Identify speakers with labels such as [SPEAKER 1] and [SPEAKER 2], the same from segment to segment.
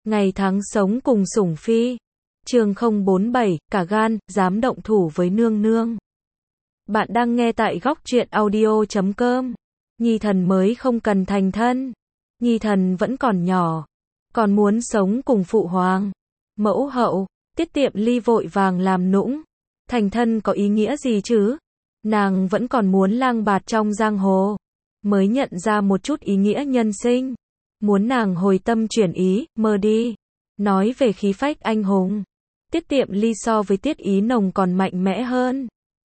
[SPEAKER 1] Ngày tháng sống cùng sủng phi. Chương 047, cả gan, dám động thủ với nương nương. Bạn đang nghe tại góc truyện audio.com. Nhi thần mới không cần thành thân. Nhi thần vẫn còn nhỏ. Còn muốn sống cùng phụ hoàng. Mẫu hậu, Tiết Tiệm Ly vội vàng làm nũng. Thành thân có ý nghĩa gì chứ? Nàng vẫn còn muốn lang bạt trong giang hồ. Mới nhận ra một chút ý nghĩa nhân sinh. Muốn nàng hồi tâm chuyển ý, mơ đi. Nói về khí phách anh hùng. Tiết Tiệm Ly so với Tiết Ý Nồng còn mạnh mẽ hơn.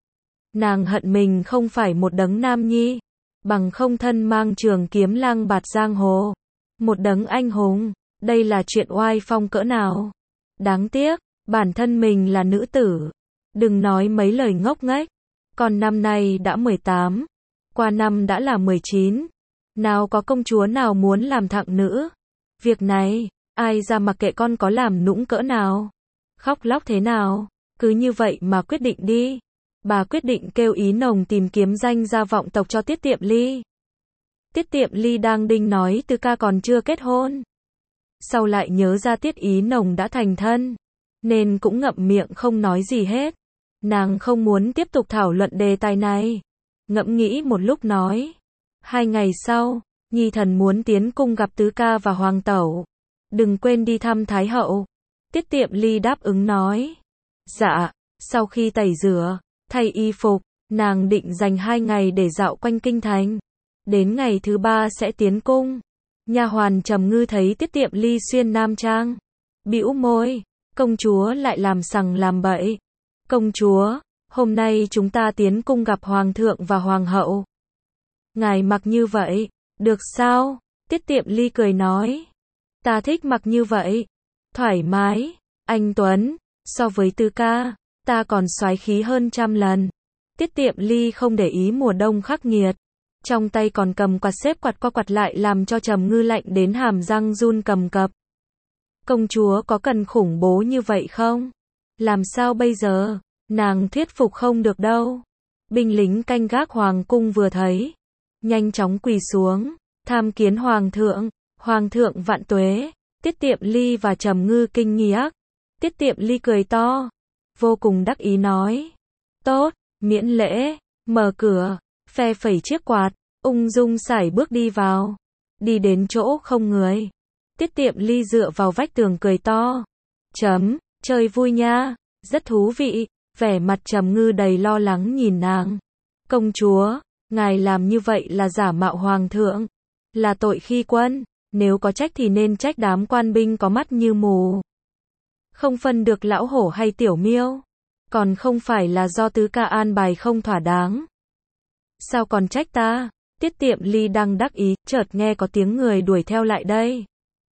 [SPEAKER 1] Nàng hận mình không phải một đấng nam nhi. Bằng không thân mang trường kiếm lang bạt giang hồ. Một đấng anh hùng. Đây là chuyện oai phong cỡ nào. Đáng tiếc, bản thân mình là nữ tử. Đừng nói mấy lời ngốc nghếch. Còn năm nay đã 18. Qua năm đã là 19. Nào có công chúa nào muốn làm thặng nữ. Việc này, ai ra mặc kệ con có làm nũng cỡ nào. Khóc lóc thế nào. Cứ như vậy mà quyết định đi. Bà quyết định kêu Ý Nồng tìm kiếm danh gia vọng tộc cho Tiết Tiệm Ly. Tiết Tiệm Ly đang đinh nói Tư ca còn chưa kết hôn. Sau lại nhớ ra Tiết Ý Nồng đã thành thân. Nên cũng ngậm miệng không nói gì hết. Nàng không muốn tiếp tục thảo luận đề tài này. Ngẫm nghĩ một lúc nói. 2 ngày sau, Nhi thần muốn tiến cung gặp tứ ca và hoàng tẩu. Đừng quên đi thăm Thái hậu. Tiết Tiệm Ly đáp ứng nói. Dạ, sau khi tẩy rửa, thay y phục, nàng định dành 2 ngày để dạo quanh kinh thành. Đến ngày thứ 3 sẽ tiến cung. Nha hoàn Trầm Ngư thấy Tiết Tiệm Ly xuyên nam trang. Bĩu môi, công chúa lại làm sằng làm bậy. Công chúa, hôm nay chúng ta tiến cung gặp hoàng thượng và hoàng hậu. Ngài mặc như vậy, được sao? Tiết Tiệm Ly cười nói. Ta thích mặc như vậy. Thoải mái, anh Tuấn, so với Tư ca, ta còn soái khí hơn trăm lần. Tiết Tiệm Ly không để ý mùa đông khắc nghiệt. Trong tay còn cầm quạt xếp quạt qua quạt lại làm cho Trầm Ngư lạnh đến hàm răng run cầm cập. Công chúa có cần khủng bố như vậy không? Làm sao bây giờ? Nàng thuyết phục không được đâu. Binh lính canh gác hoàng cung vừa thấy. Nhanh chóng quỳ xuống. Tham kiến hoàng thượng vạn tuế. Tiết Tiệm Ly và Trầm Ngư kinh ngạc. Tiết Tiệm Ly cười to. Vô cùng đắc ý nói. Tốt, miễn lễ, mở cửa, phe phẩy chiếc quạt, ung dung sải bước đi vào. Đi đến chỗ không người. Tiết Tiệm Ly dựa vào vách tường cười to. Chơi vui nha, rất thú vị. Vẻ mặt Trầm Ngư đầy lo lắng nhìn nàng. Công chúa, ngài làm như vậy là giả mạo hoàng thượng. Là tội khi quân. Nếu có trách thì nên trách đám quan binh có mắt như mù. Không phân được lão hổ hay tiểu miêu. Còn không phải là do tứ ca an bài không thỏa đáng. Sao còn trách ta? Tiết Tiệm Ly đang đắc ý, chợt nghe có tiếng người đuổi theo lại đây.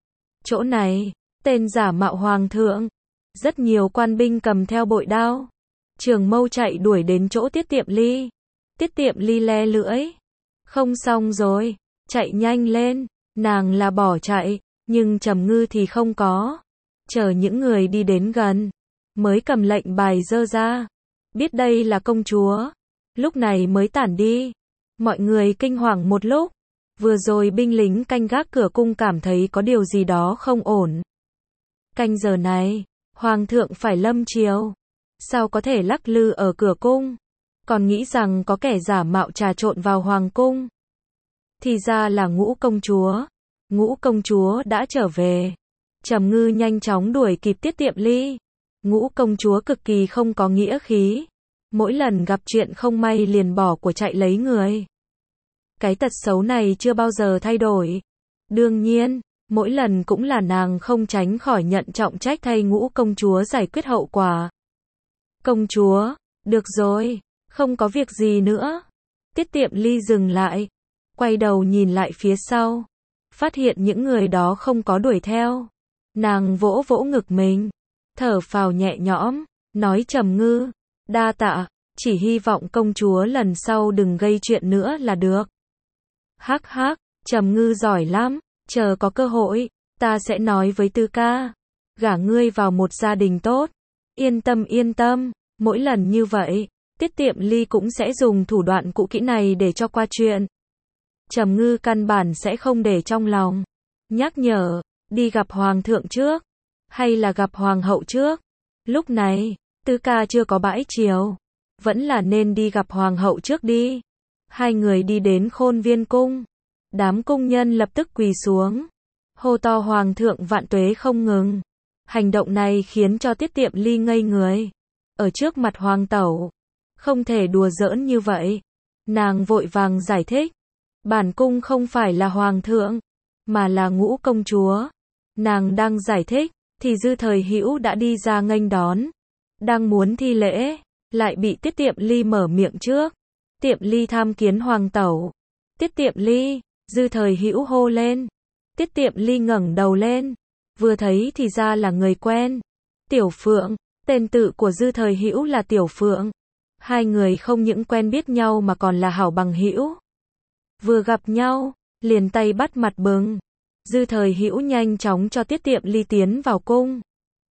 [SPEAKER 1] Chỗ này, tên giả mạo hoàng thượng. Rất nhiều quan binh cầm theo bội đao. Trường mâu chạy đuổi đến chỗ Tiết Tiệm Ly. Tiết Tiệm Ly le lưỡi. Không xong rồi, chạy nhanh lên. Nàng là bỏ chạy, nhưng Trầm Ngư thì không có. Chờ những người đi đến gần, mới cầm lệnh bài giơ ra. Biết đây là công chúa. Lúc này mới tản đi. Mọi người kinh hoàng một lúc. Vừa rồi binh lính canh gác cửa cung cảm thấy có điều gì đó không ổn. Canh giờ này, hoàng thượng phải lâm triều. Sao có thể lắc lư ở cửa cung? Còn nghĩ rằng có kẻ giả mạo trà trộn vào hoàng cung. Thì ra là Ngũ công chúa. Ngũ công chúa đã trở về. Trầm Ngư nhanh chóng đuổi kịp Tiết Tiệm Ly. Ngũ công chúa cực kỳ không có nghĩa khí. Mỗi lần gặp chuyện không may liền bỏ của chạy lấy người. Cái tật xấu này chưa bao giờ thay đổi. Đương nhiên, mỗi lần cũng là nàng không tránh khỏi nhận trọng trách thay Ngũ công chúa giải quyết hậu quả. Công chúa, được rồi, không có việc gì nữa. Tiết Tiệm Ly dừng lại. Quay đầu nhìn lại phía sau. Phát hiện những người đó không có đuổi theo. Nàng vỗ vỗ ngực mình. Thở phào nhẹ nhõm. Nói Trầm Ngư. Đa tạ. Chỉ hy vọng công chúa lần sau đừng gây chuyện nữa là được. Hắc hắc. Trầm Ngư giỏi lắm. Chờ có cơ hội. Ta sẽ nói với Tư ca. Gả ngươi vào một gia đình tốt. Yên tâm. Mỗi lần như vậy, Tiết Tiệm Ly cũng sẽ dùng thủ đoạn cũ kỹ này để cho qua chuyện. Trầm Ngư căn bản sẽ không để trong lòng. Nhắc nhở, đi gặp hoàng thượng trước, hay là gặp hoàng hậu trước? Lúc này, tứ ca chưa có bãi triều, vẫn là nên đi gặp hoàng hậu trước đi. Hai người đi đến Khôn Viên cung, đám cung nhân lập tức quỳ xuống, hô to hoàng thượng vạn tuế không ngừng. Hành động này khiến cho Tiết Tiệm Ly ngây người. Ở trước mặt hoàng tẩu, không thể đùa giỡn như vậy. Nàng vội vàng giải thích, bản cung không phải là hoàng thượng, mà là Ngũ công chúa. Nàng đang giải thích, thì Dư Thời Hữu đã đi ra nghênh đón, đang muốn thi lễ, lại bị Tiết Tiệm Ly mở miệng trước. Tiệm Ly tham kiến hoàng tẩu. Tiết Tiệm Ly, Dư Thời Hữu hô lên. Tiết Tiệm Ly ngẩng đầu lên, vừa thấy thì ra là người quen. Tiểu Phượng, tên tự của Dư Thời Hữu là Tiểu Phượng. Hai người không những quen biết nhau mà còn là hảo bằng hữu. Vừa gặp nhau, liền tay bắt mặt bừng. Dư Thời Hữu nhanh chóng cho Tiết Tiệm Ly tiến vào cung.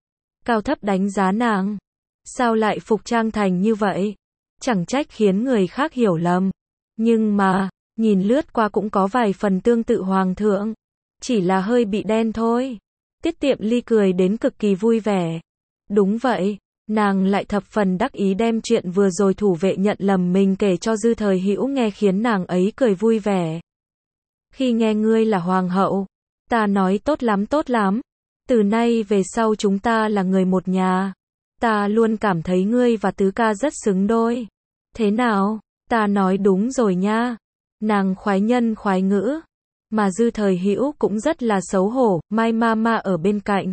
[SPEAKER 1] Cao thấp đánh giá nàng. Sao lại phục trang thành như vậy? Chẳng trách khiến người khác hiểu lầm. Nhưng mà, nhìn lướt qua cũng có vài phần tương tự hoàng thượng. Chỉ là hơi bị đen thôi. Tiết Tiệm Ly cười đến cực kỳ vui vẻ. Đúng vậy, nàng lại thập phần đắc ý đem chuyện vừa rồi thủ vệ nhận lầm mình kể cho Dư Thời Hữu nghe khiến nàng ấy cười vui vẻ. Khi nghe ngươi là hoàng hậu, ta nói tốt lắm. Từ nay về sau chúng ta là người một nhà. Ta luôn cảm thấy ngươi và tứ ca rất xứng đôi. Thế nào, ta nói đúng rồi nha. Nàng khoái nhân khoái ngữ. Mà Dư Thời Hữu cũng rất là xấu hổ, Mai Mama ở bên cạnh.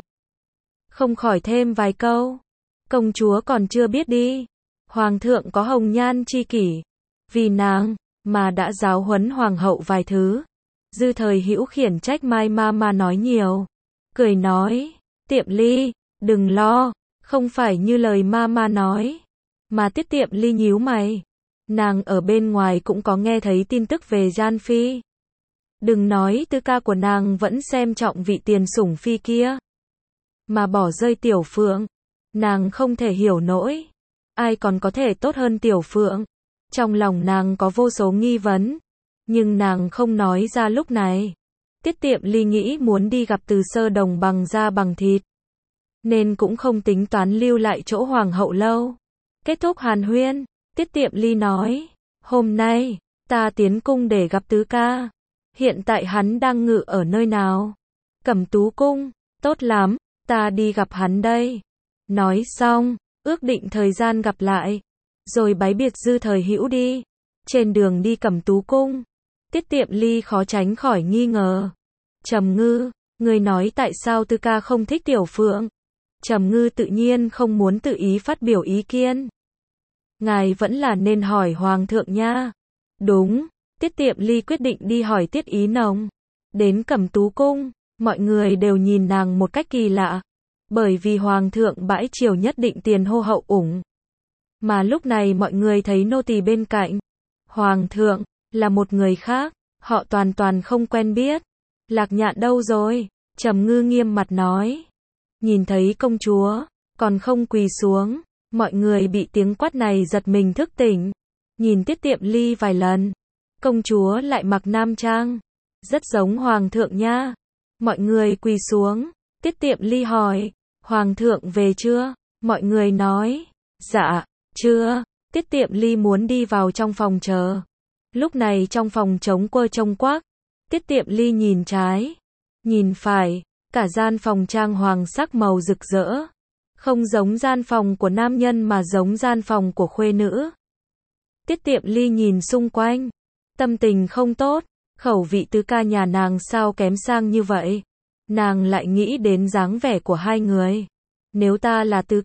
[SPEAKER 1] Không khỏi thêm vài câu. Công chúa còn chưa biết đi. Hoàng thượng có hồng nhan chi kỷ. Vì nàng, mà đã giáo huấn hoàng hậu vài thứ. Dư Thời Hữu khiển trách Mai Mama nói nhiều. Cười nói, Tiệm Ly, đừng lo, không phải như lời Mama nói. Mà Tiết Tiệm Ly nhíu mày. Nàng ở bên ngoài cũng có nghe thấy tin tức về Gian Phi. Đừng nói tứ ca của nàng vẫn xem trọng vị tiền sủng phi kia. Mà bỏ rơi Tiểu Phượng. Nàng không thể hiểu nổi. Ai còn có thể tốt hơn Tiểu Phượng. Trong lòng nàng có vô số nghi vấn. Nhưng nàng không nói ra lúc này. Tiết Tiệm Ly nghĩ muốn đi gặp Từ Sơ đồng bằng da bằng thịt. Nên cũng không tính toán lưu lại chỗ hoàng hậu lâu. Kết thúc hàn huyên, Tiết Tiệm Ly nói. Hôm nay, ta tiến cung để gặp tứ ca. Hiện tại hắn đang ngự ở nơi nào? Cẩm Tú cung. Tốt lắm, ta đi gặp hắn đây. Nói xong, ước định thời gian gặp lại. Rồi bái biệt Dư Thời Hữu đi. Trên đường đi Cẩm Tú cung, Tiết Tiệm Ly khó tránh khỏi nghi ngờ. Trầm Ngư, người nói tại sao tứ ca không thích Tiểu Phượng? Trầm Ngư tự nhiên không muốn tự ý phát biểu ý kiến. Ngài vẫn là nên hỏi hoàng thượng nha. Đúng, Tiết Tiệm Ly quyết định đi hỏi Tiết Ý Nồng. Đến Cẩm Tú cung, mọi người đều nhìn nàng một cách kỳ lạ. Bởi vì hoàng thượng bãi triều nhất định tiền hô hậu ủng. Mà lúc này mọi người thấy nô tỳ bên cạnh. Hoàng thượng, là một người khác, họ toàn không quen biết. Lạc Nhạn đâu rồi? Trầm Ngư nghiêm mặt nói. Nhìn thấy công chúa, còn không quỳ xuống. Mọi người bị tiếng quát này giật mình thức tỉnh. Nhìn Tiết Tiệm Ly vài lần. Công chúa lại mặc nam trang. Rất giống hoàng thượng nha. Mọi người quỳ xuống. Tiết Tiệm Ly hỏi. Hoàng thượng về chưa? Mọi người nói. Dạ, chưa. Tiết Tiệm Ly muốn đi vào trong phòng chờ. Lúc này trong phòng trống quơ trông quác. Tiết Tiệm Ly nhìn trái, nhìn phải, cả gian phòng trang hoàng sắc màu rực rỡ. Không giống gian phòng của nam nhân mà giống gian phòng của khuê nữ. Tiết Tiệm Ly nhìn xung quanh, tâm tình không tốt, khẩu vị tứ ca nhà nàng sao kém sang như vậy. Nàng lại nghĩ đến dáng vẻ của hai người. Nếu ta là tứ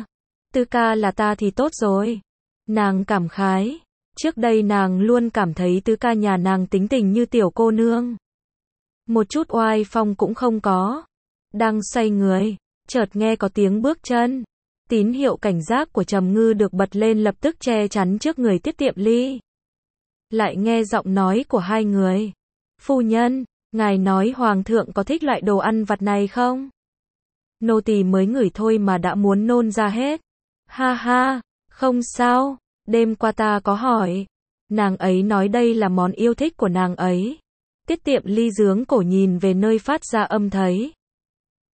[SPEAKER 1] ca là ta thì tốt rồi. Nàng cảm khái. Trước đây nàng luôn cảm thấy tứ ca nhà nàng tính tình như tiểu cô nương. Một chút oai phong cũng không có. Đang xoay người, chợt nghe có tiếng bước chân. Tín hiệu cảnh giác của Trầm Ngư được bật lên lập tức che chắn trước người Tiết Tiệm Ly. Lại nghe giọng nói của hai người. Phu nhân, ngài nói hoàng thượng có thích loại đồ ăn vặt này không? Nô tỳ mới ngửi thôi mà đã muốn nôn ra hết. Ha ha, không sao. Đêm qua ta có hỏi. Nàng ấy nói đây là món yêu thích của nàng ấy. Tiết Tiệm Ly giướng cổ nhìn về nơi phát ra âm thấy.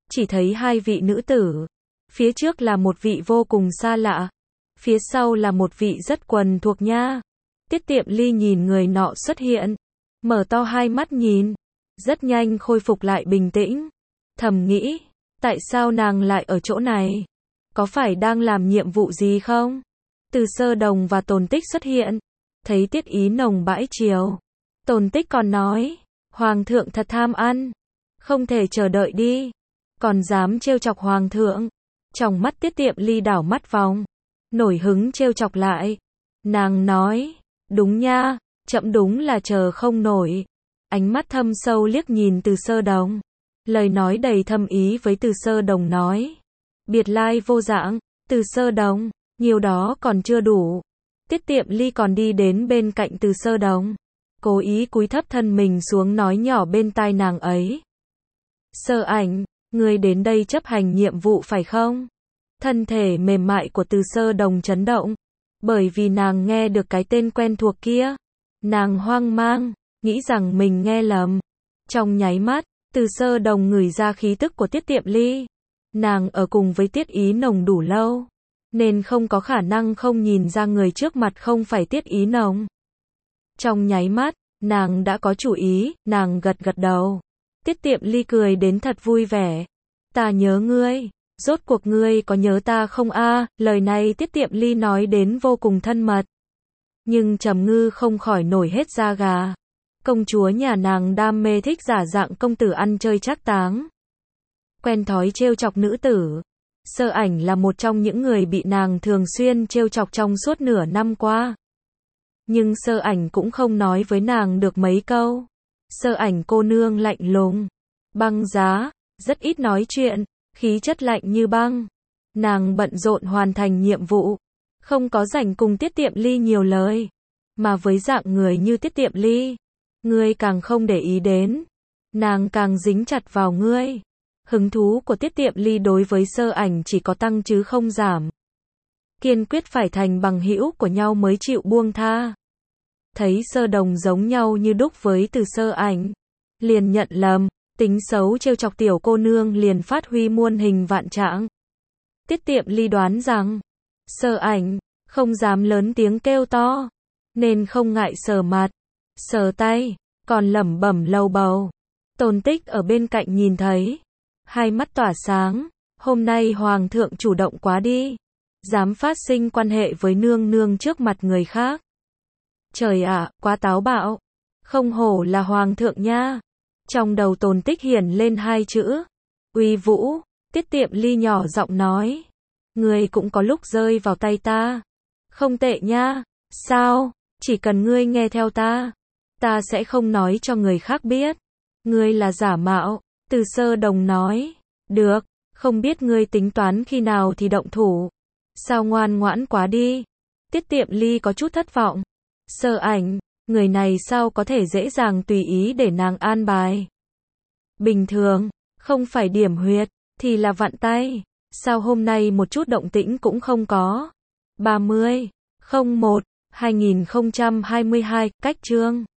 [SPEAKER 1] chỉ thấy hai vị nữ tử. Phía trước là một vị vô cùng xa lạ. Phía sau là một vị rất quen thuộc nha. Tiết Tiệm Ly nhìn người nọ xuất hiện. Mở to hai mắt nhìn. Rất nhanh khôi phục lại bình tĩnh. Thầm nghĩ, tại sao nàng lại ở chỗ này? Có phải đang làm nhiệm vụ gì không? Từ Sơ Đồng và Tồn Tích xuất hiện. Thấy Tiết Ý Nồng bãi chiều. Tồn Tích còn nói, Hoàng thượng thật tham ăn. Không thể chờ đợi đi. Còn dám trêu chọc Hoàng thượng. Trong mắt Tiết Tiệm Ly đảo mắt vòng. Nổi hứng trêu chọc lại. Nàng nói, đúng nha, chậm đúng là chờ không nổi. Ánh mắt thâm sâu liếc nhìn Từ Sơ Đồng. Lời nói đầy thâm ý với Từ Sơ Đồng nói. Biệt lai vô dạng, Từ Sơ Đồng, nhiều đó còn chưa đủ. Tiết Tiệm Ly còn đi đến bên cạnh Từ Sơ Đồng. Cố ý cúi thấp thân mình xuống nói nhỏ bên tai nàng ấy. Sơ Ảnh, ngươi đến đây chấp hành nhiệm vụ phải không? Thân thể mềm mại của Từ Sơ Đồng chấn động. Bởi vì nàng nghe được cái tên quen thuộc kia. Nàng hoang mang, nghĩ rằng mình nghe lầm. Trong nháy mắt, Từ Sơ Đồng ngửi ra khí tức của Tiết Tiệm Ly. Nàng ở cùng với Tiết Ý Nồng đủ lâu. Nên không có khả năng không nhìn ra người trước mặt không phải Tiết Ý Nồng. Trong nháy mắt, nàng đã có chủ ý, nàng gật gật đầu. Tiết Tiệm Ly cười đến thật vui vẻ. Ta nhớ ngươi. Rốt cuộc ngươi có nhớ ta không a? Lời này Tiết Tiệm Ly nói đến vô cùng thân mật. Nhưng Trầm Ngư không khỏi nổi hết da gà. Công chúa nhà nàng đam mê thích giả dạng công tử ăn chơi trác táng. Quen thói trêu chọc nữ tử. Sơ Ảnh là một trong những người bị nàng thường xuyên trêu chọc trong suốt nửa năm qua. Nhưng Sơ Ảnh cũng không nói với nàng được mấy câu. Sơ Ảnh cô nương lạnh lùng, băng giá, rất ít nói chuyện, khí chất lạnh như băng. Nàng bận rộn hoàn thành nhiệm vụ, không có rảnh cùng Tiết Tiệm Ly nhiều lời. Mà với dạng người như Tiết Tiệm Ly, ngươi càng không để ý đến, nàng càng dính chặt vào ngươi. Hứng thú của Tiết Tiệm Ly đối với Sơ Ảnh chỉ có tăng chứ không giảm. Kiên quyết phải thành bằng hữu của nhau mới chịu buông tha. Thấy Sơ Đồng giống nhau như đúc với Từ Sơ Ảnh, liền nhận lầm, tính xấu trêu chọc tiểu cô nương liền phát huy muôn hình vạn trạng. Tiết Tiệm Ly đoán rằng, Sơ Ảnh không dám lớn tiếng kêu to, nên không ngại sờ mặt, sờ tay, còn lẩm bẩm lầu bầu. Tồn Tích ở bên cạnh nhìn thấy, hai mắt tỏa sáng, hôm nay Hoàng thượng chủ động quá đi, dám phát sinh quan hệ với nương nương trước mặt người khác. Trời ạ, quá táo bạo, không hổ là Hoàng thượng nha. Trong đầu Tồn Tích hiển lên hai chữ, uy vũ. Tiết Tiệm Ly nhỏ giọng nói, ngươi cũng có lúc rơi vào tay ta. Không tệ nha, sao, chỉ cần ngươi nghe theo ta, ta sẽ không nói cho người khác biết. Ngươi là giả mạo. Từ Sơ Đồng nói, được, không biết ngươi tính toán khi nào thì động thủ. Sao ngoan ngoãn quá đi. Tiết Tiệm Ly có chút thất vọng. Sơ Ảnh, người này sao có thể dễ dàng tùy ý để nàng an bài. Bình thường, không phải điểm huyệt, thì là vặn tay. Sao hôm nay một chút động tĩnh cũng không có. 30/01/2022, cách chương